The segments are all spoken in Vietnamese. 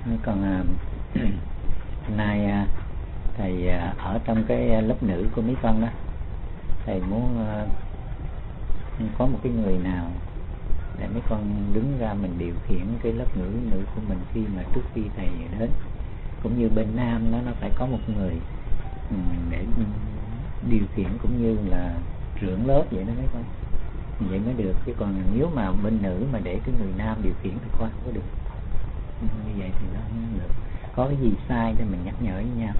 Còn hôm nay thầy ở trong cái lớp nữ của mấy con đó, thầy muốn có một cái người nào để mấy con đứng ra mình điều khiển cái lớp nữ của mình trước khi thầy đến. Cũng như bên nam đó, nó phải có một người để điều khiển cũng như là trưởng lớp vậy đó mấy con, vậy mới được. Chứ còn nếu mà bên nữ mà để cái người nam điều khiển thì không có được. Như vậy thì nó không được. Có cái gì sai để mình nhắc nhở với nhau.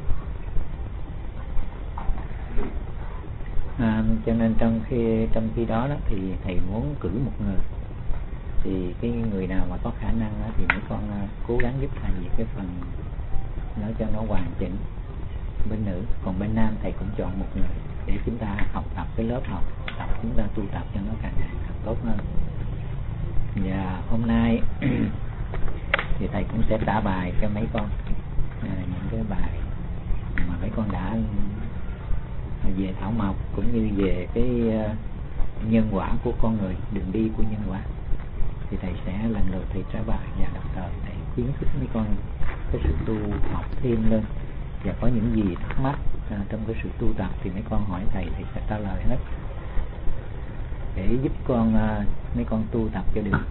Cho nên trong khi đó thì thầy muốn cử một người, thì cái người nào mà có khả năng đó, thì mấy con cố gắng giúp thầy về cái phần nó cho nó hoàn chỉnh bên nữ. Còn bên nam thầy cũng chọn một người để chúng ta học tập cái lớp học tập, chúng ta tu tập cho nó càng ngày càng tốt hơn. Và hôm nay thì thầy cũng sẽ trả bài cho mấy con những cái bài mà mấy con đã về thảo mộc, cũng như về cái nhân quả của con người, đường đi của nhân quả. Thì thầy sẽ lần lượt thầy trả bài, và đồng thời thầy khuyến khích mấy con cái sự tu học thêm lên. Và có những gì thắc mắc trong cái sự tu tập thì mấy con hỏi thầy sẽ trả lời hết, để giúp mấy con tu tập cho được.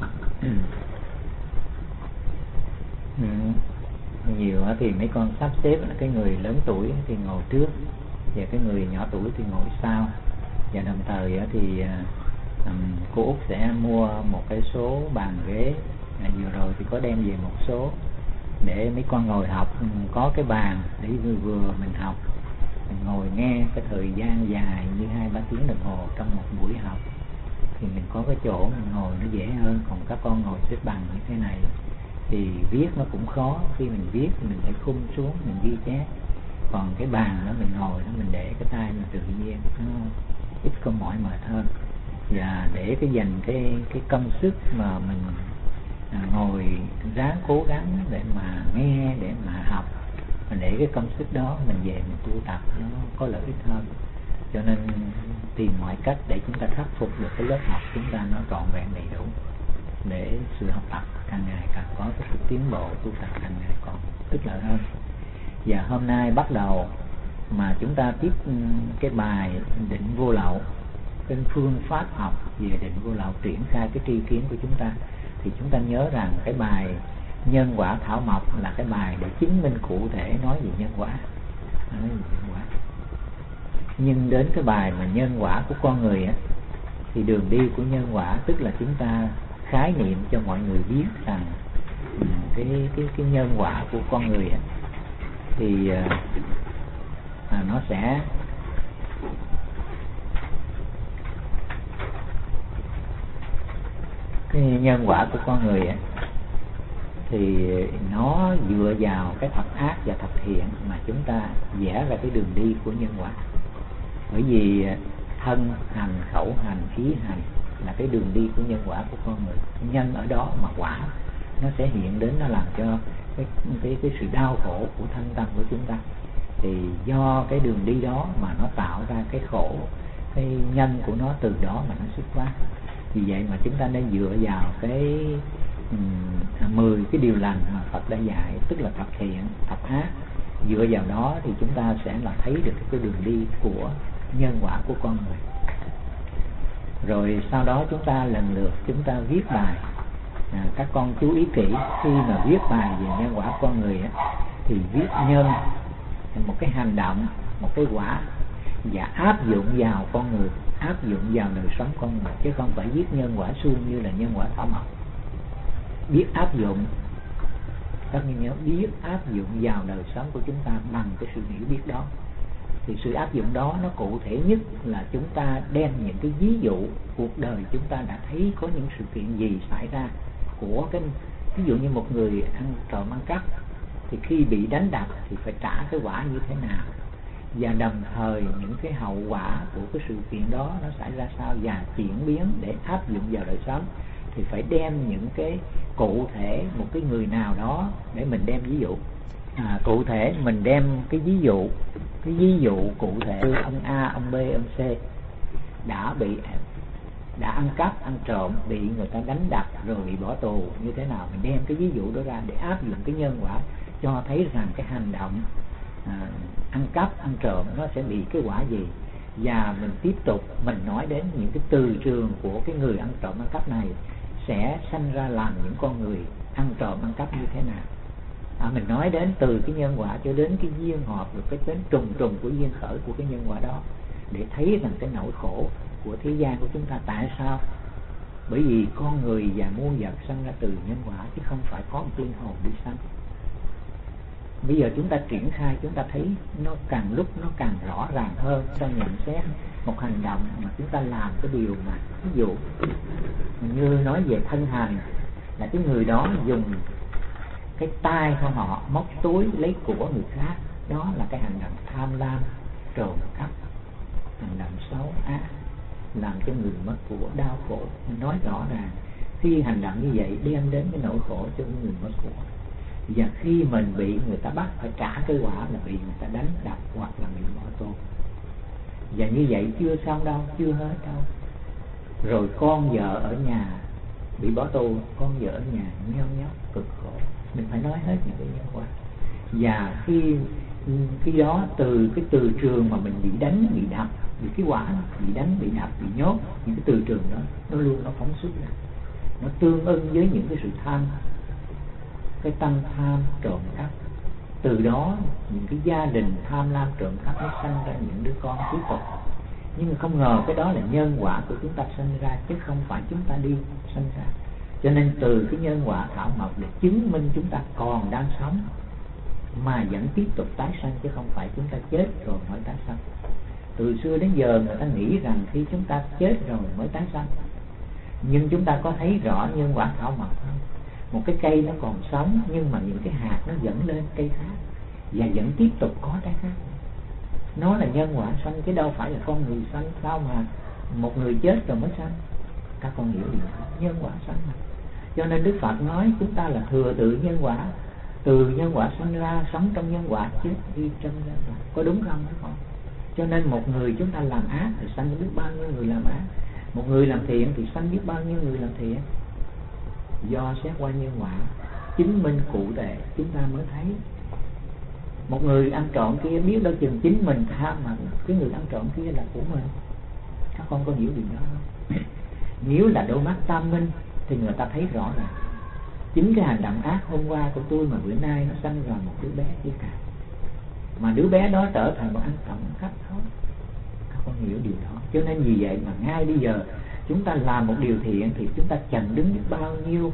Nhiều thì mấy con sắp xếp cái người lớn tuổi thì ngồi trước, và cái người nhỏ tuổi thì ngồi sau. Và đồng thời thì cô Út sẽ mua một cái số bàn ghế, vừa rồi thì có đem về một số để mấy con ngồi học, có cái bàn để vừa mình học, mình ngồi nghe cái thời gian dài như 2-3 tiếng đồng hồ trong một buổi học, thì mình có cái chỗ mình ngồi nó dễ hơn. Còn các con ngồi xếp bằng như thế này thì viết nó cũng khó, khi mình viết thì mình phải khum xuống mình ghi chép. Còn cái bàn đó mình ngồi đó, mình để cái tay mình tự nhiên, nó ít có mỏi mệt hơn. Và để dành cái công sức mà mình ngồi ráng cố gắng để mà nghe, để mà học, và để cái công sức đó mình về mình tu tập nó có lợi ích hơn. Cho nên tìm mọi cách để chúng ta khắc phục được cái lớp học chúng ta nó trọn vẹn đầy đủ, để sự học tập càng ngày càng có cái sự tiến bộ, tu tập càng ngày còn ích lợi hơn. Và hôm nay bắt đầu mà chúng ta tiếp cái bài định vô lậu, cái phương pháp học về định vô lậu, triển khai cái tri kiến của chúng ta. Thì chúng ta nhớ rằng cái bài nhân quả thảo mộc là cái bài để chứng minh cụ thể nói về nhân quả, nhưng đến cái bài mà nhân quả của con người thì đường đi của nhân quả, tức là chúng ta khái niệm cho mọi người biết rằng cái nhân quả của con người thì nó sẽ cái nhân quả của con người thì nó dựa vào cái thật ác và thật thiện mà chúng ta vẽ ra cái đường đi của nhân quả. Bởi vì thân hành, khẩu hành, ý hành là cái đường đi của nhân quả của con người. Nhân ở đó mà quả nó sẽ hiện đến, nó làm cho cái sự đau khổ của thân tâm của chúng ta. Thì do cái đường đi đó mà nó tạo ra cái khổ, cái nhân của nó từ đó mà nó xuất phát. Vì vậy mà chúng ta nên dựa vào cái 10 cái điều lành mà Phật đã dạy, tức là thật thiện, thật ác. Dựa vào đó thì chúng ta sẽ là thấy được cái đường đi của nhân quả của con người. Rồi sau đó chúng ta lần lượt chúng ta viết bài. Các con chú ý kỹ, khi mà viết bài về nhân quả con người thì viết nhân, một cái hành động, một cái quả, và áp dụng vào con người, áp dụng vào đời sống con người, chứ không phải viết nhân quả suông như là nhân quả thảo mộc. Biết áp dụng, các bạn nhớ, biết áp dụng vào đời sống của chúng ta bằng cái sự hiểu biết đó. Thì sự áp dụng đó nó cụ thể nhất là chúng ta đem những cái ví dụ cuộc đời chúng ta đã thấy có những sự kiện gì xảy ra của ví dụ như một người trộm ăn cắp thì khi bị đánh đập thì phải trả cái quả như thế nào, và đồng thời những cái hậu quả của cái sự kiện đó nó xảy ra sao và chuyển biến để áp dụng vào đời sống. Thì phải đem những cái cụ thể một cái người nào đó để mình đem ví dụ. Cụ thể mình đem cái ví dụ cụ thể ông A, ông B, ông C đã bị đã ăn cắp, ăn trộm, bị người ta đánh đập rồi bị bỏ tù như thế nào, mình đem cái ví dụ đó ra để áp dụng cái nhân quả, cho thấy rằng cái hành động ăn cắp, ăn trộm nó sẽ bị cái quả gì. Và mình tiếp tục mình nói đến những cái từ trường của cái người ăn trộm ăn cắp này sẽ sanh ra làm những con người ăn trộm ăn cắp như thế nào. Mình nói đến từ cái nhân quả cho đến cái duyên hợp, rồi cái đến trùng của duyên khởi của cái nhân quả đó, để thấy rằng cái nỗi khổ của thế gian của chúng ta tại sao. Bởi vì con người và muôn vật sanh ra từ nhân quả, chứ không phải có một linh hồn đi sanh. Bây giờ chúng ta triển khai, chúng ta thấy nó càng lúc nó càng rõ ràng hơn. Ta nhận xét một hành động mà chúng ta làm cái điều mà ví dụ như nói về thân hành, là cái người đó dùng cái tay của họ móc túi lấy của người khác, đó là cái hành động tham lam, trộm cắp, hành động xấu ác, làm cho người mất của, đau khổ. Mình nói rõ ràng khi hành động như vậy đem đến cái nỗi khổ cho người mất của. Và khi mình bị người ta bắt phải trả cái quả là bị người ta đánh đập hoặc là bị bỏ tù. Và như vậy chưa xong đâu, chưa hết đâu. Rồi con vợ ở nhà bị bỏ tù, con vợ ở nhà nheo nhóc cực khổ. Mình phải nói hết những cái nhân quả. Và khi đó từ cái từ trường mà mình bị đánh, bị đập, vì cái quả bị đánh, bị đập, bị nhốt, những cái từ trường đó nó luôn nó phóng xuất ra, nó tương ưng với những cái sự tham, cái tâm tham trộm cắp. Từ đó những cái gia đình tham lam trộm cắp nó sanh ra những đứa con cuối cùng. Nhưng mà không ngờ cái đó là nhân quả của chúng ta sanh ra, chứ không phải chúng ta đi sanh ra. Cho nên từ cái nhân quả thảo mộc để chứng minh chúng ta còn đang sống mà vẫn tiếp tục tái sanh, chứ không phải chúng ta chết rồi mới tái sanh. Từ xưa đến giờ người ta nghĩ rằng khi chúng ta chết rồi mới tái sanh. Nhưng chúng ta có thấy rõ nhân quả thảo mộc không? Một cái cây nó còn sống nhưng mà những cái hạt nó dẫn lên cây khác và vẫn tiếp tục có trái khác. Nó là nhân quả sanh, chứ đâu phải là con người sanh. Sao mà một người chết rồi mới sanh? Các con hiểu gì? Nhân quả sanh mà. Cho nên Đức Phật nói chúng ta là thừa tự nhân quả, từ nhân quả sanh ra, sống trong nhân quả, chết đi trong nhân quả. Có đúng không các con? Cho nên một người chúng ta làm ác thì sanh biết bao nhiêu người làm ác, một người làm thiện thì sanh biết bao nhiêu người làm thiện. Do xét qua nhân quả chứng minh cụ thể chúng ta mới thấy. Một người ăn trộm kia biết đâu chừng chính mình tham mà cái người ăn trộm kia là của mình. Các con có hiểu điều đó không? Nếu là đôi mắt tam minh thì người ta thấy rõ ràng chính cái hành động ác hôm qua của tôi mà bữa nay nó sanh ra một đứa bé kia cả, mà đứa bé đó trở thành một ăn trộm khách thôi. Các con hiểu điều đó. Cho nên vì vậy mà ngay bây giờ chúng ta làm một điều thiện thì chúng ta chặn đứng biết bao nhiêu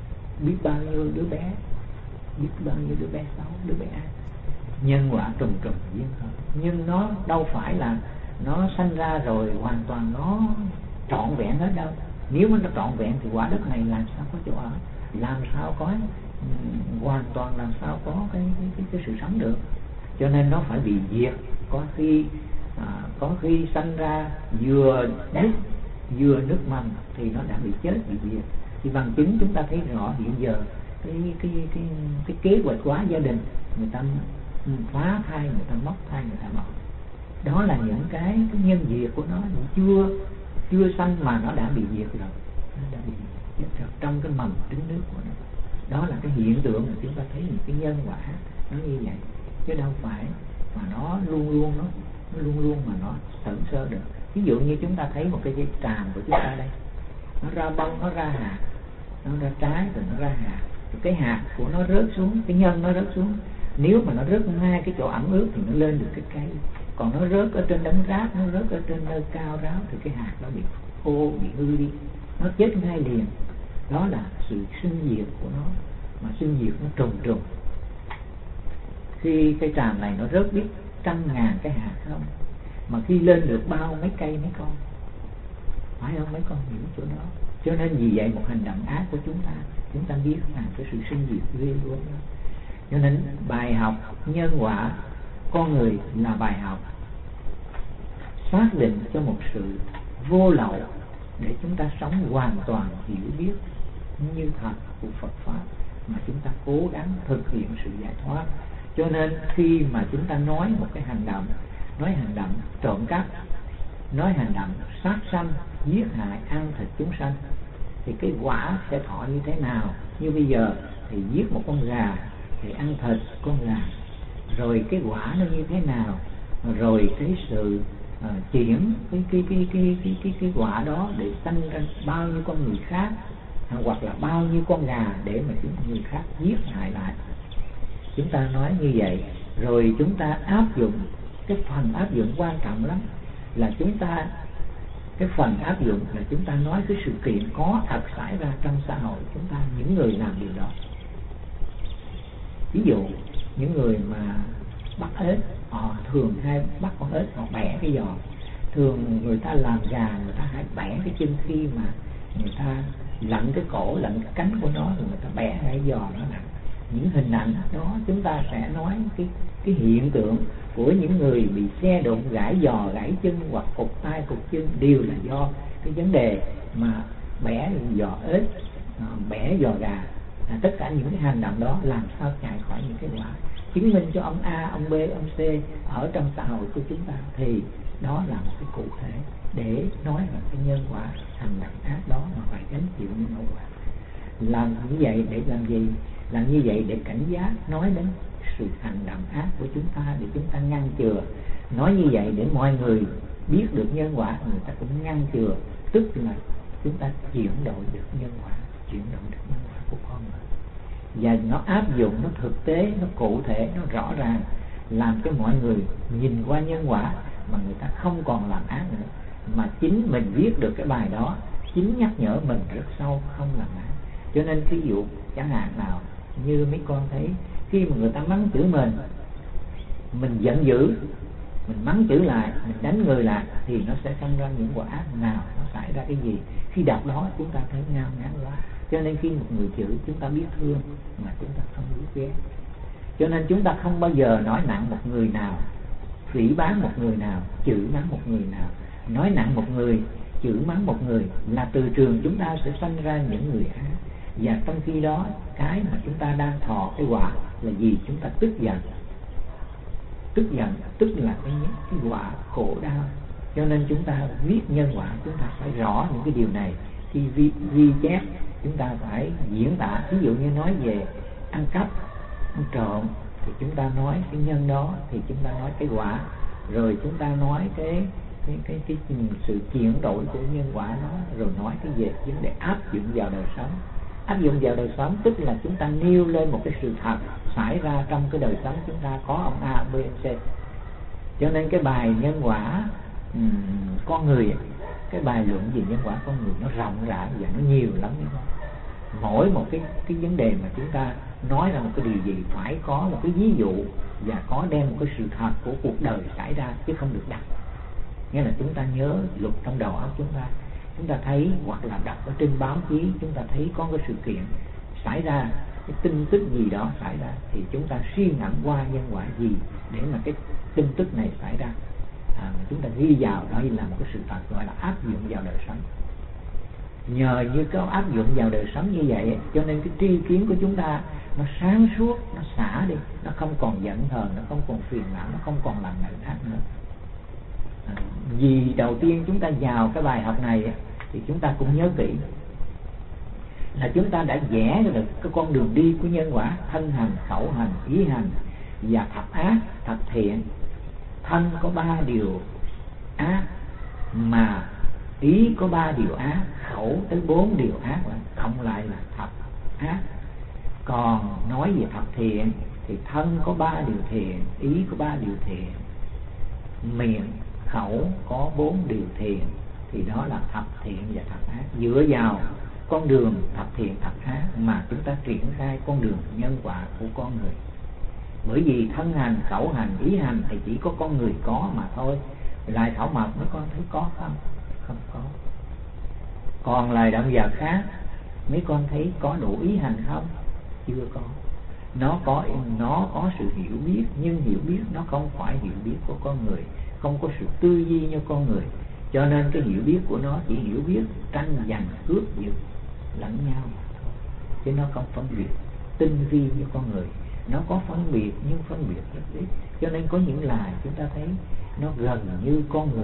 đứa bé, biết bao nhiêu đứa bé xấu, đứa bé ác. Nhân quả trùng duyên khởi. Nhưng nó đâu phải là nó sanh ra rồi hoàn toàn nó trọn vẹn hết đâu. Nếu mà nó trọn vẹn thì quả đất này làm sao có chỗ ở, làm sao có hoàn toàn, làm sao có cái sự sống được. Cho nên nó phải bị diệt. Có khi sanh ra vừa nứt mầm thì nó đã bị chết, bị diệt. Thì bằng chứng chúng ta thấy rõ hiện giờ cái kế hoạch hóa gia đình, người ta phá thai, người ta móc thai, người ta mọc. Đó là những cái nhân diệt của nó chưa sanh mà nó đã bị diệt rồi, nó đã bị diệt rồi trong cái mầm trứng nước của nó. Đó là cái hiện tượng mà chúng ta thấy những cái nhân quả nó như vậy, chứ đâu phải mà nó luôn luôn mà nó tận sơ được. Ví dụ như chúng ta thấy một cái dây tràm của chúng ta đây, nó ra bông, nó ra hạt, nó ra trái rồi nó ra hạt, rồi cái hạt của nó rớt xuống, cái nhân nó rớt xuống. Nếu mà nó rớt ngay cái chỗ ẩm ướt thì nó lên được cái cây. Còn nó rớt ở trên đống rác, nó rớt ở trên nơi cao ráo thì cái hạt nó bị khô, bị hư đi, nó chết ngay liền. Đó là sự sinh diệt của nó, mà sinh diệt nó trùng. Khi cây tràm này nó rớt biết trăm ngàn cái hạt không, mà khi lên được bao mấy cây mấy con, phải không mấy con hiểu chỗ đó. Cho nên vì vậy một hành động ác của chúng ta biết rằng cái sự sinh diệt ghê gớm đó. Cho nên bài học nhân quả con người là bài học xác định cho một sự vô lậu để chúng ta sống hoàn toàn hiểu biết như thật của Phật pháp, mà chúng ta cố gắng thực hiện sự giải thoát. Cho nên khi mà chúng ta nói một cái hành động, nói hành động trộm cắp, nói hành động sát sanh, giết hại ăn thịt chúng sanh, thì cái quả sẽ thọ như thế nào? Như bây giờ thì giết một con gà thì ăn thịt con gà, rồi cái quả nó như thế nào, rồi cái sự chuyển cái quả đó để sanh ra bao nhiêu con người khác, hoặc là bao nhiêu con gà để mà chúng người khác giết hại lại. Chúng ta nói như vậy, rồi chúng ta áp dụng, cái phần áp dụng quan trọng lắm là chúng ta, cái phần áp dụng là chúng ta nói cái sự kiện có thật xảy ra trong xã hội chúng ta, những người làm điều đó. Ví dụ những người mà bắt ếch, họ thường hay bắt con ếch, họ bẻ cái giò. Thường người ta làm gà, người ta hay bẻ cái chân, khi mà người ta lặn cái cổ, lặn cái cánh của nó, rồi người ta bẻ cái giò nó nặng. Những hình ảnh đó chúng ta sẽ nói cái hiện tượng của những người bị xe đụng, gãy giò, gãy chân hoặc cụt tay, cụt chân, đều là do cái vấn đề mà bẻ giò ếch, bẻ giò gà. Tất cả những cái hành động đó làm sao chạy khỏi những cái quả, chứng minh cho ông A, ông B, ông C ở trong xã hội của chúng ta, thì đó là một cái cụ thể để nói là cái nhân quả hành động ác đó mà phải gánh chịu những hậu quả. Làm như vậy để làm gì? Làm như vậy để cảnh giác, nói đến sự hành động ác của chúng ta để chúng ta ngăn chừa. Nói như vậy để mọi người biết được nhân quả, người ta cũng ngăn chừa, tức là chúng ta chuyển đổi được nhân quả, chuyển đổi được nhân quả của con người. Và nó áp dụng, nó thực tế, nó cụ thể, nó rõ ràng, làm cho mọi người nhìn qua nhân quả mà người ta không còn làm ác nữa, mà chính mình viết được cái bài đó, chính nhắc nhở mình rất sâu không làm ác. Cho nên ví dụ chẳng hạn nào như mấy con thấy, khi mà người ta mắng chửi mình giận dữ, mình mắng chửi lại, mình đánh người lại, thì nó sẽ sinh ra những quả ác nào, nó xảy ra cái gì. Khi đọc đó chúng ta thấy ngao ngán quá. Cho nên khi một người chửi chúng ta biết thương mà chúng ta không biết ghét. Cho nên chúng ta không bao giờ nói nặng một người nào, phỉ báng một người nào, chửi mắng một người nào. Nói nặng một người, chửi mắng một người là từ trường chúng ta sẽ sanh ra những người ác. Và trong khi đó cái mà chúng ta đang thọ cái quả là gì? Chúng ta tức giận. Tức giận tức là cái quả khổ đau. Cho nên chúng ta viết nhân quả, chúng ta phải rõ những cái điều này. Khi ghi chép chúng ta phải diễn tả. Ví dụ như nói về ăn cắp, ăn trộm thì chúng ta nói cái nhân đó, thì chúng ta nói cái quả. Rồi chúng ta nói cái sự chuyển đổi của nhân quả đó, rồi nói cái về vấn đề áp dụng vào đời sống. Áp dụng vào đời sống tức là chúng ta nêu lên một cái sự thật xảy ra trong cái đời sống chúng ta, có ông A, B, C. Cho nên cái bài nhân quả con người, cái bài luận về nhân quả con người nó rộng rãi và nó nhiều lắm. Mỗi một cái vấn đề mà chúng ta nói ra một cái điều gì phải có một cái ví dụ và có đem một cái sự thật của cuộc đời xảy ra, chứ không được đặt. Nghĩa là chúng ta nhớ luật trong đầu óc chúng ta thấy hoặc là đọc ở trên báo chí, chúng ta thấy có cái sự kiện xảy ra, cái tin tức gì đó xảy ra, thì chúng ta suy ngẫm qua nhân quả gì để mà cái tin tức này xảy ra, chúng ta ghi vào đó là một cái sự thật, gọi là áp dụng vào đời sống. Nhờ như có áp dụng vào đời sống như vậy, cho nên cái tri kiến của chúng ta nó sáng suốt, nó xả đi, nó không còn giận hờn, nó không còn phiền não, nó không còn làm người ác nữa. Vì đầu tiên chúng ta vào cái bài học này thì chúng ta cũng nhớ kỹ là chúng ta đã vẽ được cái con đường đi của nhân quả: thân hành, khẩu hành, ý hành và thập ác, thập thiện. Thân có 3 điều ác, mà ý có 3 điều ác, khẩu tới 4 điều ác, cộng lại là thập ác. Còn nói về thập thiện thì thân có 3 điều thiện, ý có 3 điều thiện, miệng khẩu có 4 điều thiện, thì đó là thập thiện và thập ác. Dựa vào con đường thập thiện thập ác mà chúng ta triển khai con đường nhân quả của con người. Bởi vì thân hành, khẩu hành, ý hành thì chỉ có con người có mà thôi. Loài thảo mộc mấy con thấy có không? Không có. Còn loài động vật khác mấy con thấy có đủ ý hành không? Chưa có. Nó có sự hiểu biết, nhưng hiểu biết nó không phải hiểu biết của con người, không có sự tư duy như con người. Cho nên cái hiểu biết của nó chỉ hiểu biết tranh giành cướp giật lẫn nhau mà thôi, chứ nó không phân biệt tinh vi như con người. Nó có phân biệt nhưng phân biệt rất ít. Cho nên có những loài chúng ta thấy nó gần như con người,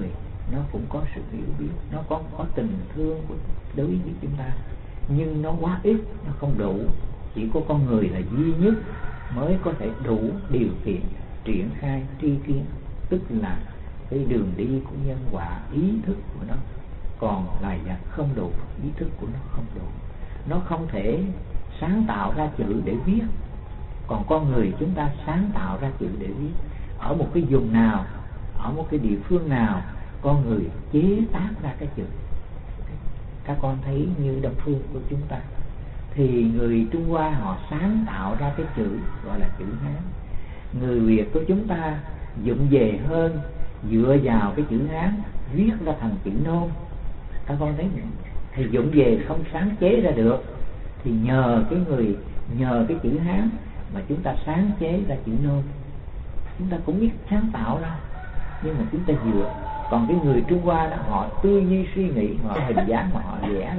nó cũng có sự hiểu biết, nó có tình thương đối với chúng ta, nhưng nó quá ít, nó không đủ. Chỉ có con người là duy nhất mới có thể đủ điều kiện triển khai tri kiến, tức là cái đường đi của nhân quả, ý thức của nó. Còn loài vật không đủ, ý thức của nó không đủ, nó không thể sáng tạo ra chữ để viết. Còn con người chúng ta sáng tạo ra chữ để viết. Ở một cái vùng nào, ở một cái địa phương nào, con người chế tác ra cái chữ. Các con thấy như Đông phương của chúng ta, thì người Trung Hoa họ sáng tạo ra cái chữ gọi là chữ Hán. Người Việt của chúng ta vụng về hơn, dựa vào cái chữ Hán viết ra thành chữ Nôm. Các con thấy không? Thì vụng về không sáng chế ra được, thì nhờ cái chữ Hán mà chúng ta sáng chế ra chữ Nôm. Chúng ta cũng biết sáng tạo ra, nhưng mà chúng ta dựa. Còn cái người Trung Hoa đó, họ tư duy suy nghĩ, họ hình dáng mà họ vẽ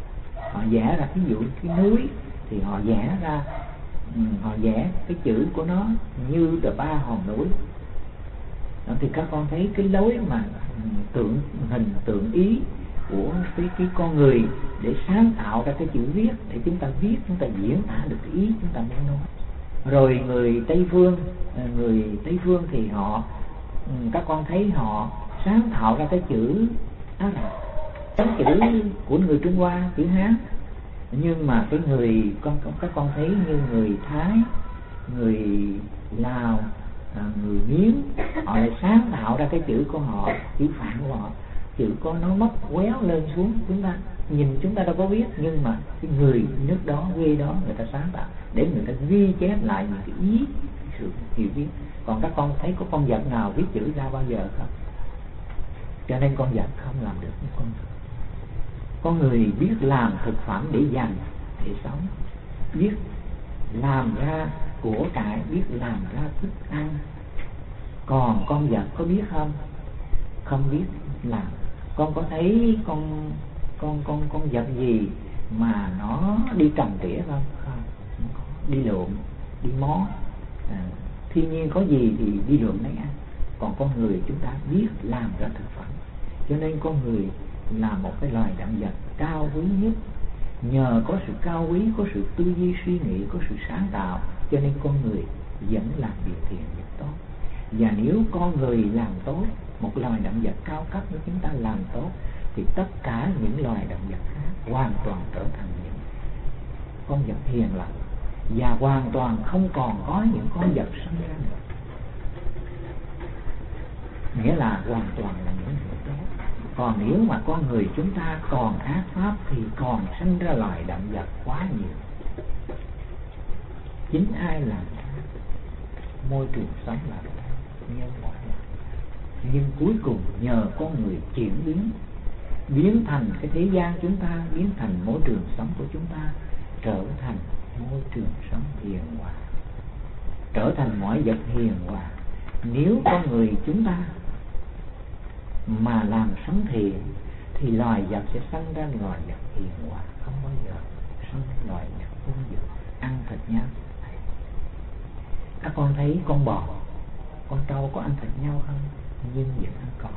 ra ví dụ cái núi thì họ vẽ ra, họ vẽ cái chữ của nó như là 3 hòn núi. Đó, thì các con thấy cái lối mà tượng hình tượng ý của cái con người để sáng tạo ra cái chữ viết, để chúng ta viết, chúng ta diễn tả được cái ý chúng ta muốn nói. Rồi người Tây phương thì họ, các con thấy họ sáng tạo ra cái chữ đó là cái chữ của người Trung Hoa, chữ Hán. Nhưng mà cái người các con thấy như người Thái, người Lào, người Miến, họ lại sáng tạo ra cái chữ của họ, chữ Phạn của họ. Chữ có nó móc quéo lên xuống, chúng ta nhìn chúng ta đâu có biết, nhưng mà cái người nước đó, quê đó, người ta sáng tạo để người ta ghi chép lại những cái ý, cái sự hiểu biết. Còn các con thấy có con vật nào viết chữ ra bao giờ không? Cho nên con vật không làm được như con người. Con người biết làm thực phẩm để dành, để sống, biết làm ra của cải, biết làm ra thức ăn. Còn con vật có biết không? Không biết làm. Con có thấy con vật gì mà nó đi cầm tỉa không? Không có. Đi lượm, đi mó. Thiên nhiên có gì thì đi lượm lấy ăn. Còn con người chúng ta biết làm ra thực phẩm. Cho nên con người là một cái loài động vật cao quý nhất. Nhờ có sự cao quý, có sự tư duy suy nghĩ, có sự sáng tạo, cho nên con người vẫn làm điều thiện, việc tốt. Và nếu con người làm tốt, một loài động vật cao cấp như chúng ta làm tốt, thì tất cả những loài động vật khác hoàn toàn trở thành những con vật hiền lành, và hoàn toàn không còn có những con vật sinh ra nữa. Nghĩa là hoàn toàn là những người tốt. Còn nếu mà con người chúng ta còn ác pháp thì còn sinh ra loài động vật quá nhiều. Chính ai làm môi trường sống làm nhân quả. Nhưng cuối cùng nhờ con người chuyển biến thành cái thế gian chúng ta, biến thành môi trường sống của chúng ta trở thành môi trường sống hiền hòa, trở thành mọi vật hiền hòa. Nếu con người chúng ta mà làm sống thiện thì loài vật sẽ sanh ra loài vật hiền hòa, không bao giờ sanh loài vật hung dữ ăn thịt nhau. Các con thấy con bò, con trâu có ăn thịt nhau không? Nhưng vẫn ăn cỏ.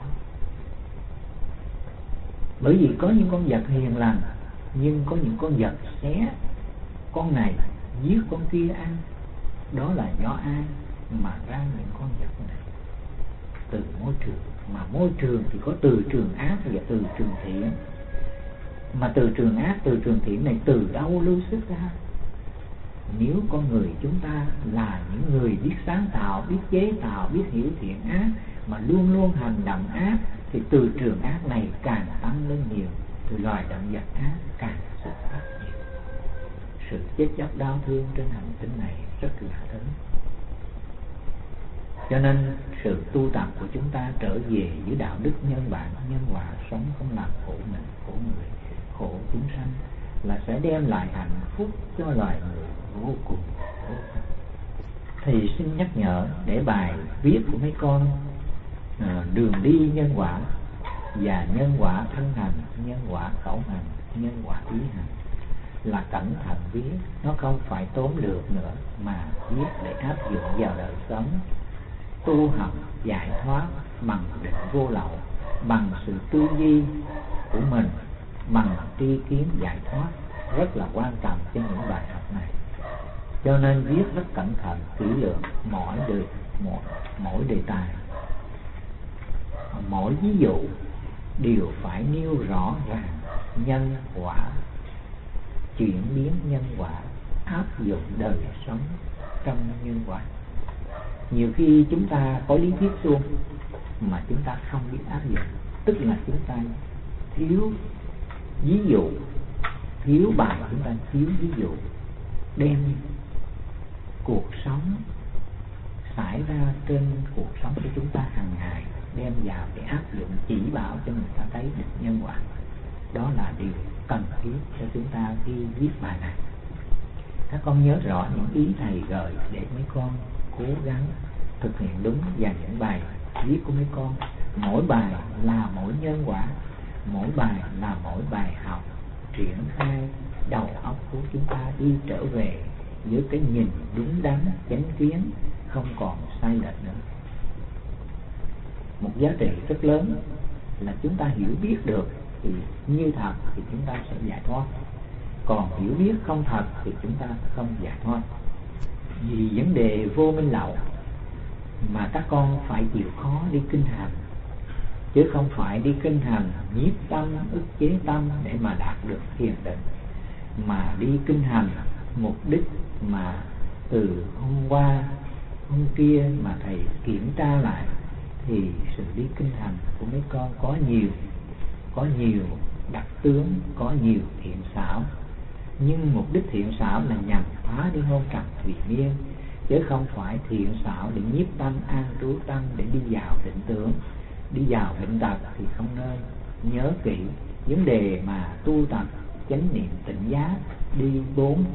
Bởi vì có những con vật hiền lành, nhưng có những con vật xé con này giết con kia ăn. Đó là do ai mà ra những con vật này? Từ môi trường. Mà môi trường thì có từ trường ác và từ trường thiện. Mà từ trường ác, từ trường thiện này từ đâu lưu xuất ra? Nếu con người chúng ta là những người biết sáng tạo, biết chế tạo, biết hiểu thiện ác, mà luôn luôn hành động ác, thì từ trường ác này càng tăng lên nhiều, từ loài động vật ác càng xuất phát nhiều. Sự chết chóc đau thương trên hành tinh này rất là lớn. Cho nên sự tu tập của chúng ta trở về với đạo đức nhân bản, nhân quả, sống không làm khổ mình, khổ người, khổ chúng sanh, là sẽ đem lại hạnh phúc cho loài người vô cùng. Thì xin nhắc nhở để bài viết của mấy con đường đi nhân quả và nhân quả thân hành, nhân quả khẩu hành, nhân quả ý hành là cẩn thận viết, nó không phải tốn lược nữa, mà viết để áp dụng vào đời sống tu học giải thoát bằng định vô lậu, bằng sự tư duy của mình, bằng tri kiến giải thoát, rất là quan trọng cho những bài học này. Cho nên viết rất cẩn thận, kỹ lưỡng mỗi đề tài, mỗi ví dụ đều phải nêu rõ ràng nhân quả, chuyển biến nhân quả, áp dụng đời sống trong nhân quả. Nhiều khi chúng ta có lý thuyết suông mà chúng ta không biết áp dụng, tức là chúng ta thiếu ví dụ, thiếu bài, chúng ta thiếu ví dụ đem cuộc sống xảy ra trên cuộc sống của chúng ta hàng ngày đem vào để áp dụng, chỉ bảo cho người ta thấy được nhân quả. Đó là điều cần thiết cho chúng ta khi viết bài này. Các con nhớ rõ những ý thầy gợi để mấy con cố gắng thực hiện đúng, và những bài viết của mấy con, mỗi bài là mỗi nhân quả, mỗi bài là mỗi bài học, triển khai đầu óc của chúng ta đi trở về với cái nhìn đúng đắn, chánh kiến, không còn sai lệch nữa. Một giá trị rất lớn là chúng ta hiểu biết được thì như thật thì chúng ta sẽ giải thoát, còn hiểu biết không thật thì chúng ta không giải thoát. Vì vấn đề vô minh lậu mà các con phải chịu khó đi kinh hành, chứ không phải đi kinh hành nhiếp tâm, ức chế tâm để mà đạt được thiền định, mà đi kinh hành mục đích mà từ hôm qua hôm kia mà thầy kiểm tra lại thì sự đi kinh hành của mấy con có nhiều đặc tướng, có nhiều thiện xảo. Nhưng mục đích thiện xảo là nhằm phá đi hôn trầm thủy miên, chứ không phải thiện xảo để nhiếp tâm, an trú tâm, để đi vào định tướng, đi vào định tập thì không nên. Nhớ kỹ vấn đề mà tu tập chánh niệm tỉnh giác đi bốn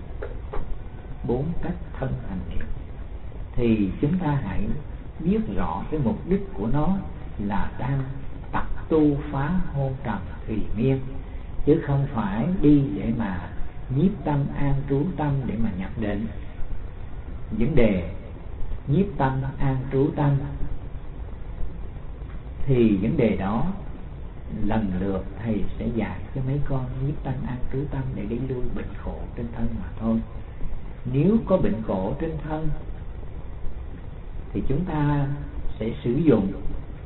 cách thân hành niệm, thì chúng ta hãy biết rõ cái mục đích của nó là đang tập tu phá hôn trầm thủy miên, chứ không phải đi để mà nhiếp tâm, an trú tâm để mà nhập định. Vấn đề nhiếp tâm, an trú tâm thì vấn đề đó lần lượt thầy sẽ dạy cho mấy con nhiếp tâm, an trú tâm để đẩy lui bệnh khổ trên thân mà thôi. Nếu có bệnh khổ trên thân thì chúng ta sẽ sử dụng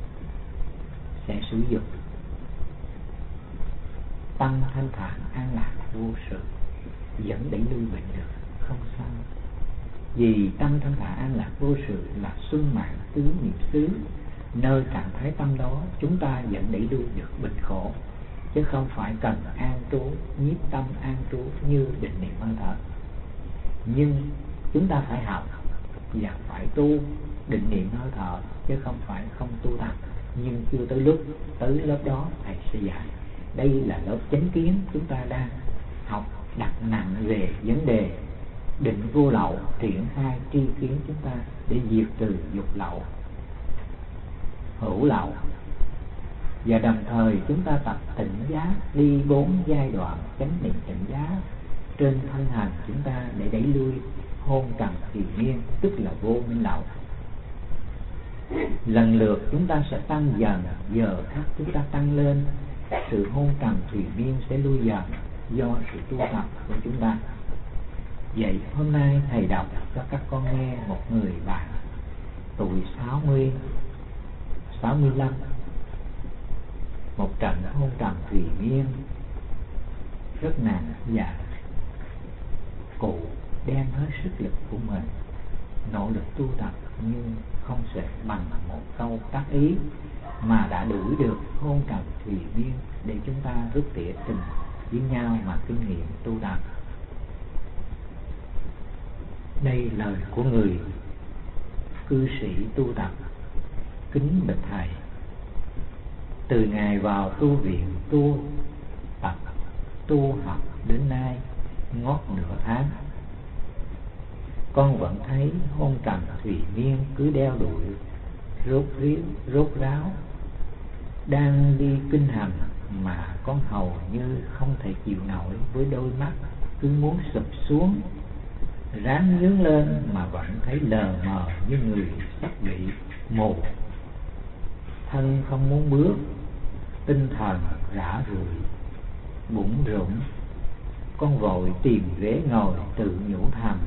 tâm thanh thản an lạc vô sự vẫn đẩy lui bệnh được, không sao. Vì tâm thanh thản an lạc vô sự là xuân mạng tứ niệm xứ, nơi trạng thái tâm đó chúng ta vẫn đẩy lui được bệnh khổ, chứ không phải cần an trú, nhiếp tâm an trú như định niệm hơi thở. Nhưng chúng ta phải học và phải tu định niệm hơi thở, chứ không phải không tu tập. Nhưng chưa tới lớp đó thầy sẽ dạy. Đây là lớp chánh kiến, chúng ta đang học đặt nặng về vấn đề định vô lậu, triển khai tri kiến chúng ta để diệt trừ dục lậu, hữu lậu. Và đồng thời chúng ta tập tỉnh giác đi 4 giai đoạn chánh niệm tỉnh giác trên thân hành chúng ta để đẩy lui hôn trầm thủy miên, tức là vô minh lậu. Lần lượt chúng ta sẽ tăng dần, giờ khắc chúng ta tăng lên, sự hôn trầm thủy miên sẽ lui dần do sự tu tập của chúng ta. Vậy hôm nay thầy đọc cho các con nghe một người bạn tuổi 60, 65, một trận hôn trầm thủy miên rất nặng, và cụ đem hết sức lực của mình nỗ lực tu tập nhưng không sẽ bằng một câu tác ý mà đã đuổi được hôn trầm thủy miên để chúng ta rút tỉa tình với nhau mà kinh nghiệm tu tập. Đây lời của người cư sĩ tu tập kính bạch thầy: từ ngày vào tu viện tu tập tu học đến nay ngót nửa tháng, con vẫn thấy hôn trầm thủy miên cứ đeo đuổi rốt ráo. Đang đi kinh hành mà con hầu như không thể chịu nổi, với đôi mắt cứ muốn sụp xuống, ráng nhướng lên mà vẫn thấy lờ mờ như người sắp bị mù. thân không muốn bước, tinh thần rã rượi, bủn rủn. Con vội tìm ghế ngồi tự nhủ thầm.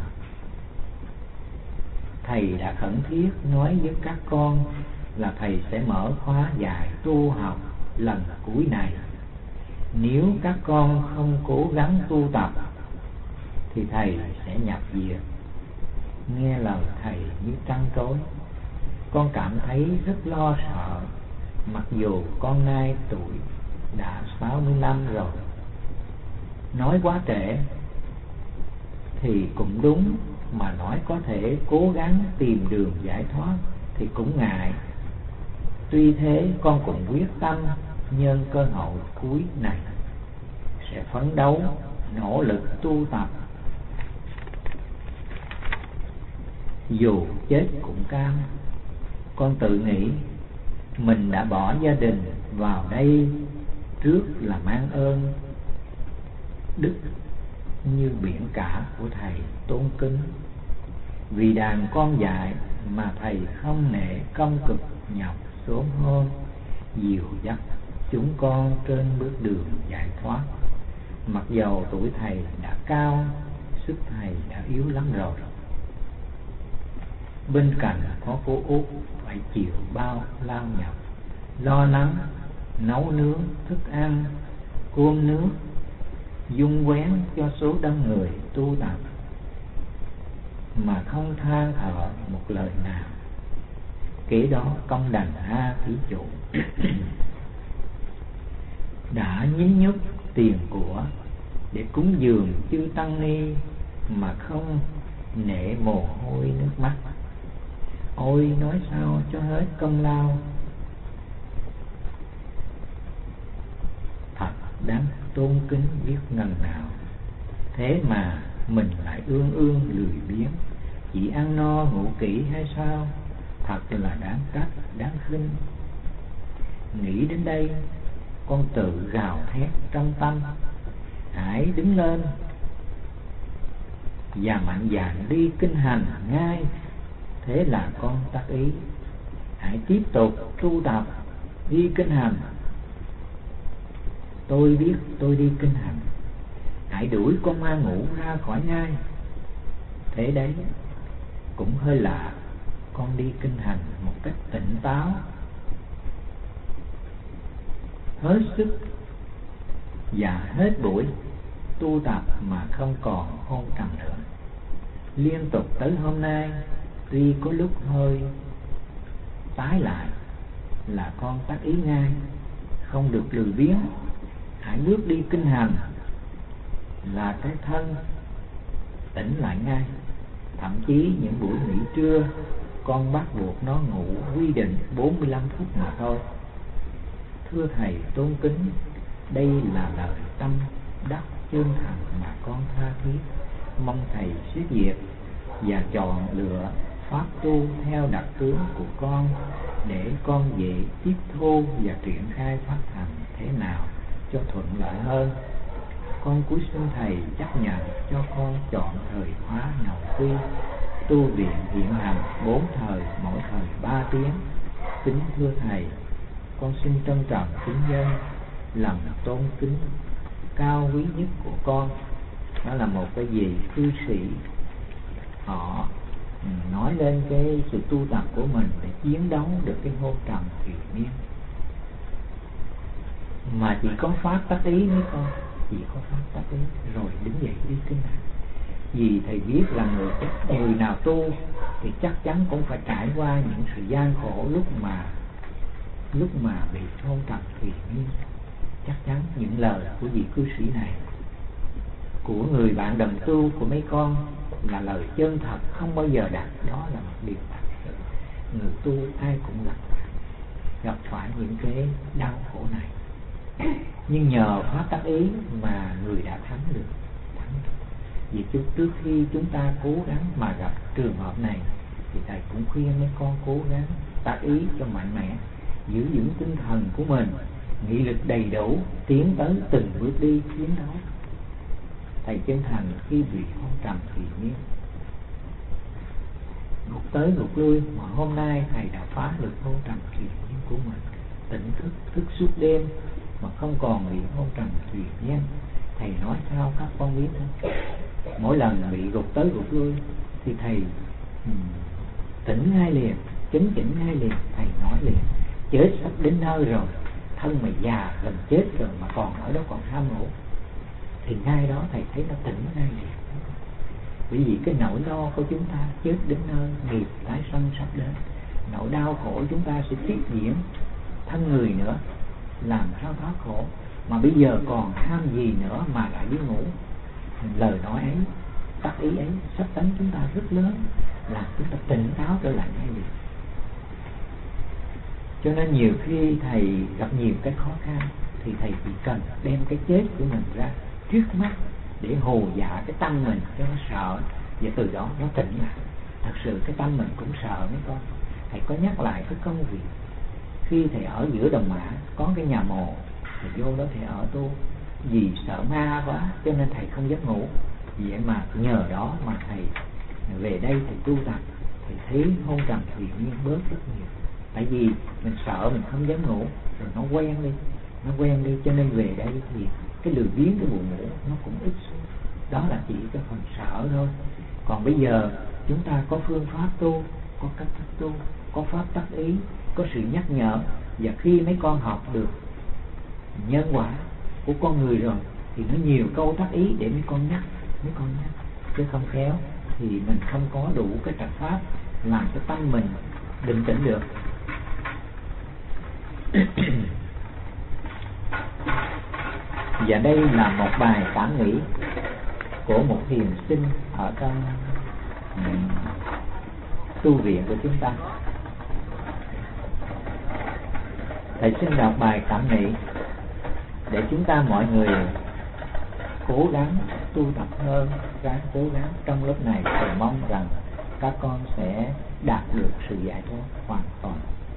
Thầy đã khẩn thiết nói với các con là thầy sẽ mở khóa dạy tu học lần cuối này. Nếu các con không cố gắng tu tập thì thầy sẽ nhập diệt. Nghe lời thầy như trăn trối, con cảm thấy rất lo sợ, mặc dù con nay tuổi đã 65 rồi. Nói quá trễ thì cũng đúng, mà nói có thể cố gắng tìm đường giải thoát thì cũng ngại. Tuy thế con cũng quyết tâm nhân cơ hội cuối này sẽ phấn đấu nỗ lực tu tập, dù chết cũng cam. Con tự nghĩ mình đã bỏ gia đình vào đây trước là mang ơn đức như biển cả của thầy tôn kính. Vì đàn con dạy mà thầy không nể công cực nhọc sớm hơn, dìu dắt chúng con trên bước đường giải thoát. Mặc dầu tuổi thầy đã cao, sức thầy đã yếu lắm rồi. Bên cạnh có cô Út phải chịu bao lao nhọc, lo lắng nấu nướng thức ăn, cơm nước, dung quén cho số đông người tu tập, mà không than thở một lời nào. Kế đó công đành tha thí chủ đã nhín nhúc tiền của để cúng dường chư tăng ni mà không nể mồ hôi nước mắt. Ôi nói sao cho hết công lao, thật đáng tôn kính biết ngần nào. Thế mà mình lại ương ương lười biếng, chỉ ăn no ngủ kỹ hay sao? Thật là đáng trách, đáng khinh. Nghĩ đến đây, con tự gào thét trong tâm, hãy đứng lên và mạnh dạn đi kinh hành ngay. Thế là con tác ý, hãy tiếp tục tu tập, đi kinh hành. Tôi biết tôi đi kinh hành, hãy đuổi con ma ngủ ra khỏi ngai. Thế đấy, cũng hơi lạ, con đi kinh hành một cách tỉnh táo, hết sức và hết buổi tu tập mà không còn hôn trầm nữa. Liên tục tới hôm nay, tuy có lúc hơi tái lại là con tác ý ngay, không được lười biếng, hãy bước đi kinh hành là cái thân tỉnh lại ngay. Thậm chí những buổi nghỉ trưa con bắt buộc nó ngủ quy định 45 phút mà thôi. Thưa thầy tôn kính, đây là lời tâm đắc chân thành mà con tha thiết mong thầy xét duyệt và chọn lựa pháp tu theo đặc tướng của con để con dễ tiếp thu và triển khai phát hành thế nào cho thuận lợi hơn. Con cúi xin thầy chấp nhận cho con chọn thời khóa nội quy tu viện hiện hành 4 thời, mỗi thời 3 tiếng. Kính thưa thầy, con xin trân trọng kính dân lòng tôn kính cao quý nhất của con. Đó là một cái gì cư sĩ họ nói lên cái sự tu tập của mình để chiến đấu được cái hôn trầm thủy miên. Mà chỉ có phát tác ý với con, chỉ có phát tác ý rồi đứng dậy đi kinh hành. Vì thầy biết là người nào tu thì chắc chắn cũng phải trải qua những sự gian khổ lúc mà bị hôn trầm thủy miên. Chắc chắn những lời của vị cư sĩ này, của người bạn đồng tu của mấy con, là lời chân thật, không bao giờ đặt. Đó là một điều thật sự. Người tu ai cũng gặp phải những cái đau khổ này, nhưng nhờ phát tác ý mà người đã thắng được. Vì trước khi chúng ta cố gắng mà gặp trường hợp này thì thầy cũng khuyên mấy con cố gắng tác ý cho mạnh mẽ, giữ vững tinh thần của mình, nghị lực đầy đủ, tiến tới từng bước đi chiến đấu. Thầy chân thành khi bị hôn trầm thủy miên, gục tới gục lui, mà hôm nay thầy đã phá được hôn trầm thủy miên của mình, tỉnh thức suốt đêm mà không còn bị hôn trầm thuyền gian. Thầy nói sao các con biết không? Mỗi lần bị gục tới gục lui thì thầy tỉnh ngay liền, chấn chỉnh ngay liền. Thầy nói liền: chết sắp đến nơi rồi, thân mày già gần chết rồi mà còn ở đó còn ham ngủ. Thì ngay đó thầy thấy nó tỉnh ngay liền. Bởi vì cái nỗi lo của chúng ta chết đến nơi, nghiệp tái sanh sắp đến, nỗi đau khổ chúng ta sẽ tiếp diễn thân người nữa, làm sao thoát khổ. Mà bây giờ còn ham gì nữa mà lại đi ngủ. Lời nói ấy, tác ý ấy sắp tánh chúng ta rất lớn, làm chúng ta tỉnh táo trở lại ngay liền. Cho nên nhiều khi thầy gặp nhiều cái khó khăn thì thầy chỉ cần đem cái chết của mình ra trước mắt để hồ dạ cái tâm mình cho nó sợ, và từ đó nó tỉnh lại. Thật sự cái tâm mình cũng sợ mấy con. Thầy có nhắc lại cái công việc khi thầy ở giữa đồng mã có cái nhà mồ, thầy vô đó thầy ở tu. Vì sợ ma quá cho nên thầy không dám ngủ. Vậy mà nhờ đó mà thầy về đây thầy tu tập, thầy thấy hôn trầm thuyền nhiên bớt rất nhiều. Tại vì mình sợ mình không dám ngủ, rồi nó quen đi, cho nên về đây thì cái lười biếng, cái buồn ngủ nó cũng ít xuống. Đó là chỉ cái phần sợ thôi. Còn bây giờ chúng ta có phương pháp tu, có cách thức tu, có pháp tác ý, có sự nhắc nhở. Và khi mấy con học được nhân quả của con người rồi thì nó nhiều câu tác ý để mấy con nhắc. Chứ không khéo thì mình không có đủ cái trạch pháp làm cho tâm mình định tĩnh được. Và đây là một bài cảm nghĩ của một thiền sinh ở trong tu viện của chúng ta. Thầy xin đọc bài cảm nghĩ để chúng ta mọi người cố gắng tu tập hơn, ráng cố gắng trong lúc này. Thầy mong rằng các con sẽ đạt được sự giải thoát hoàn toàn.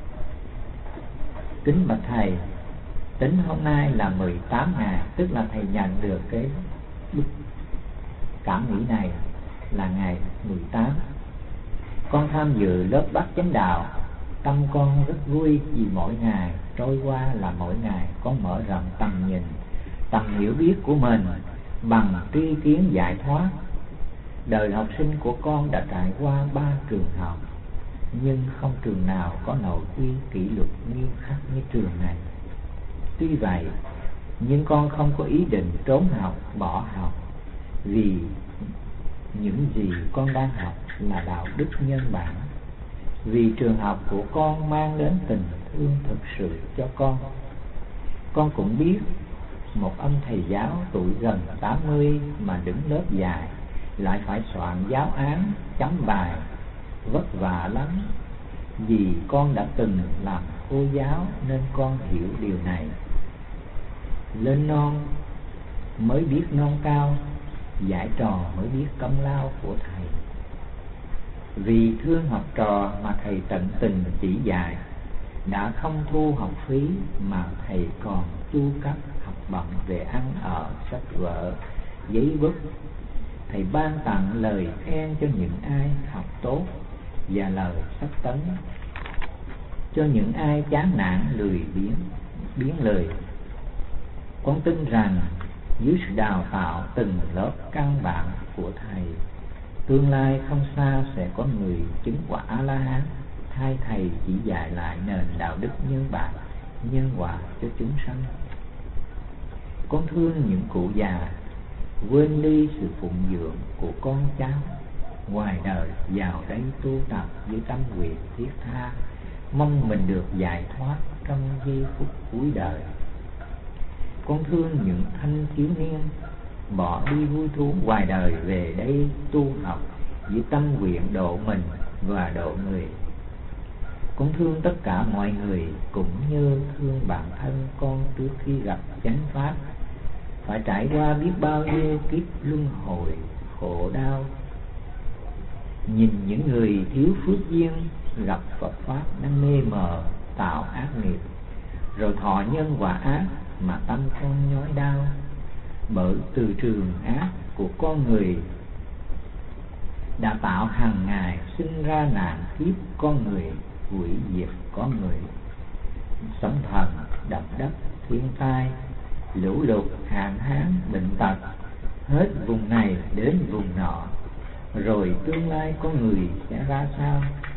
Kính bạch thầy, tính hôm nay là 18 ngày, tức là thầy nhận được cái bức cảm nghĩ này là ngày 18. Con tham dự lớp Bát Chánh Đạo, tâm con rất vui vì mỗi ngày trôi qua là mỗi ngày con mở rộng tầm nhìn, tầm hiểu biết của mình bằng tri kiến giải thoát. Đời học sinh của con đã trải qua 3 trường học, nhưng không trường nào có nội quy kỷ luật nghiêm khắc như trường này. Tuy vậy, nhưng con không có ý định trốn học, bỏ học, vì những gì con đang học là đạo đức nhân bản. Vì trường học của con mang đến tình thương thực sự cho con. Con cũng biết một ông thầy giáo tuổi gần 80 mà đứng lớp dài, lại phải soạn giáo án, chấm bài, vất vả lắm. Vì con đã từng làm cô giáo nên con hiểu điều này. Lên non mới biết non cao, dạy trò mới biết công lao của thầy. Vì thương học trò mà thầy tận tình chỉ dạy, đã không thu học phí mà thầy còn chu cấp học bổng về ăn ở, sách vở, giấy bút. Thầy ban tặng lời khen cho những ai học tốt và lời sắc tấn cho những ai chán nản lười biếng lời. Con tin rằng dưới sự đào tạo từng lớp căn bản của thầy, tương lai không xa sẽ có người chứng quả A-la-hán thay thầy chỉ dạy lại nền đạo đức nhân bản, nhân quả cho chúng sanh. Con thương những cụ già quên đi sự phụng dưỡng của con cháu, ngoài đời vào đây tu tập với tâm nguyện thiết tha, mong mình được giải thoát trong giây phút cuối đời. Con thương những thanh thiếu niên bỏ đi vui thú ngoài đời về đây tu học với tâm nguyện độ mình và độ người. Con thương tất cả mọi người cũng như thương bản thân con trước khi gặp chánh pháp, phải trải qua biết bao nhiêu kiếp luân hồi khổ đau. Nhìn những người thiếu phước duyên gặp Phật pháp đang mê mờ tạo ác nghiệp, rồi thọ nhân quả ác mà tâm con nhói đau. Bởi từ trường ác của con người đã tạo hàng ngày sinh ra nạn kiếp con người, hủy diệt con người. sóng thần, động đất, thiên tai, lũ lụt, hạn hán, bệnh tật, hết vùng này đến vùng nọ, rồi tương lai con người sẽ ra sao?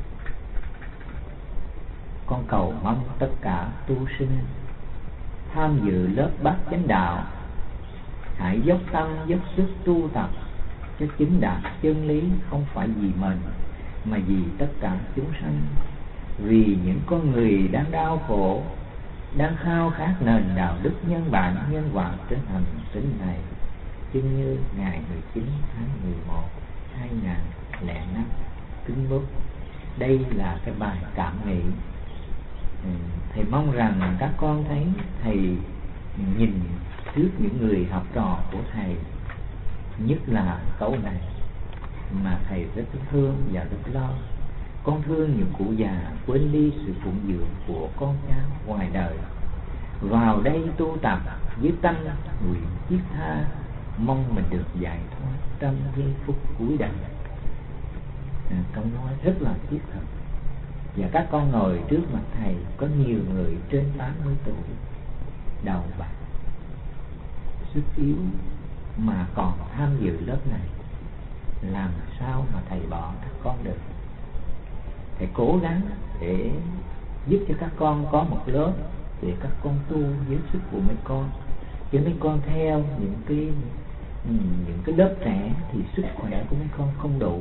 Con cầu mong tất cả tu sinh tham dự lớp bát chánh đạo, hãy dốc tâm dốc sức tu tập cho chứng đạt chân lý, không phải vì mình mà vì tất cả chúng sanh. Vì những con người đang đau khổ, đang khao khát nền đạo đức nhân bản nhân quả trên hành tinh này, chứ như ngày 19 tháng 11 2005 cứng bút. Đây là cái bài cảm nghĩ. Thầy mong rằng các con thấy thầy nhìn trước những người học trò của thầy, nhất là câu này mà thầy rất thương và rất lo. Con thương những cụ già quên đi sự phụng dưỡng của con cháu ngoài đời, vào đây tu tập với tâm nguyện thiết tha, mong mình được giải thoát trong giây phút cuối đời. Câu nói rất là thiết thực. Và các con ngồi trước mặt thầy có nhiều người trên 80 tuổi, đầu bạc, sức yếu mà còn tham dự lớp này, làm sao mà thầy bỏ các con được? Thầy cố gắng để giúp cho các con có một lớp để các con tu với sức của mấy con, chứ mấy con theo những cái lớp trẻ thì sức khỏe của mấy con không đủ.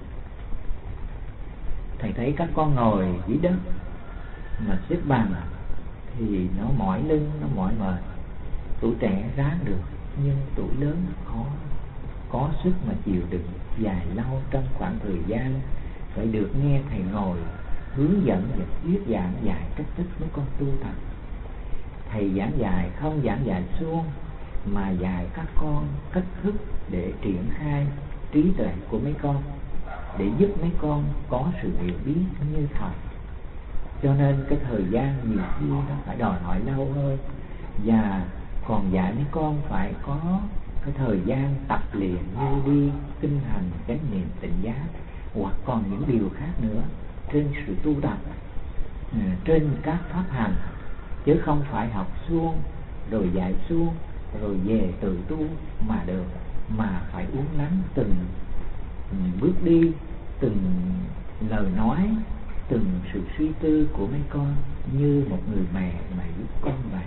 Thầy thấy các con ngồi dưới đất mà xếp bằng thì nó mỏi lưng, nó mỏi mệt. Tuổi trẻ ráng được, nhưng tuổi lớn khó có sức mà chịu đựng dài lâu trong khoảng thời gian phải được nghe thầy ngồi hướng dẫn và thuyết giảng dạy cách thức mấy con tu tập. Thầy giảng dạy không giảng dạy suông mà dạy các con cách thức để triển khai trí tuệ của mấy con, để giúp mấy con có sự hiểu biết như thật. Cho nên cái thời gian nhiều khi nó phải đòi hỏi lâu hơn, và còn dạy mấy con phải có cái thời gian tập luyện như đi kinh hành, chánh niệm, tỉnh giác, hoặc còn những điều khác nữa trên sự tu tập, trên các pháp hành, chứ không phải học suông rồi dạy suông rồi về tự tu mà được, mà phải uốn nắn từng bước đi, từng lời nói, từng sự suy tư của mấy con như một người mẹ mà giúp con vậy.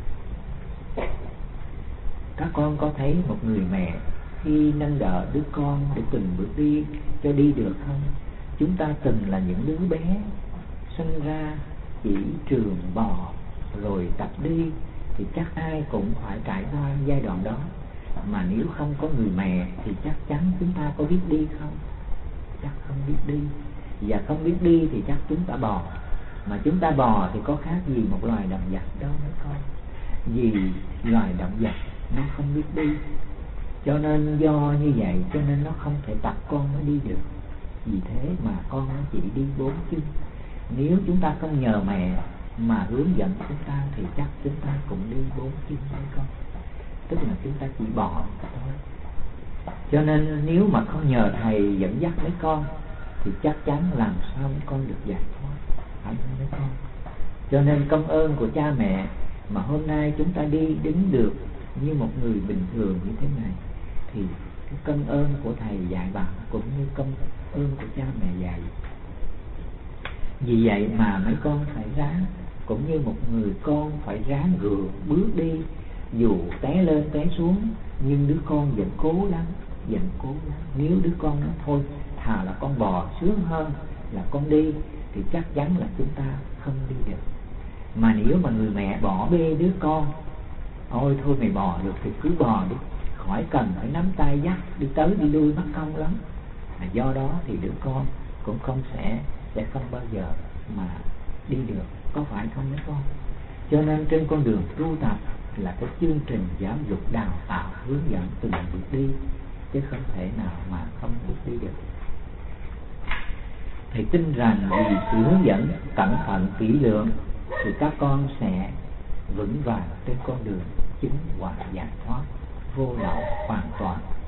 Các con có thấy một người mẹ khi nâng đỡ đứa con để từng bước đi cho đi được không? Chúng ta từng là những đứa bé sinh ra chỉ trường bò rồi tập đi, thì chắc ai cũng phải trải qua giai đoạn đó. Mà nếu không có người mẹ thì chắc chắn chúng ta có biết đi không? Chắc không biết đi. Và không biết đi thì chắc chúng ta bò. Mà chúng ta bò thì có khác gì một loài động vật đâu mấy con. Vì loài động vật nó không biết đi, cho nên do như vậy cho nên nó không thể tập con nó đi được. Vì thế mà con nó chỉ đi 4 chân. Nếu chúng ta không nhờ mẹ mà hướng dẫn chúng ta thì chắc chúng ta cũng đi 4 chân mấy con. Tức là chúng ta chỉ bò thôi. Cho nên nếu mà không nhờ thầy dẫn dắt mấy con thì chắc chắn làm sao mấy con được giải thoát, phải không mấy con? Cho nên công ơn của cha mẹ mà hôm nay chúng ta đi đứng được như một người bình thường như thế này, thì cái công ơn của thầy dạy bảo cũng như công ơn của cha mẹ dạy. Vì vậy mà mấy con phải ráng, cũng như một người con phải ráng gượng bước đi, dù té lên té xuống nhưng đứa con vẫn cố lắm, vẫn cố lắm. Nếu đứa con nói thôi thà là con bò sướng hơn là con đi, thì chắc chắn là chúng ta không đi được. Mà nếu mà người mẹ bỏ bê đứa con, ôi thôi mày bò được thì cứ bò đi, khỏi cần phải nắm tay dắt đi tới đi lui mất công lắm. Do đó thì đứa con cũng sẽ không bao giờ mà đi được, có phải không mấy con? Cho nên trên con đường tu tập là cái chương trình giáo dục đào tạo hướng dẫn từng bước đi, chứ không thể nào mà không bước đi được. Thầy tin rằng vì sự hướng dẫn cẩn thận kỹ lưỡng thì các con sẽ vững vàng trên con đường chứng quả giải thoát vô lậu hoàn toàn.